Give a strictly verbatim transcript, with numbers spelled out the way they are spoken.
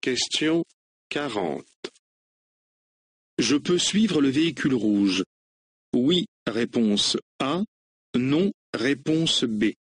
Question quarante. Je peux suivre le véhicule rouge. Oui, réponse A. Non, réponse B.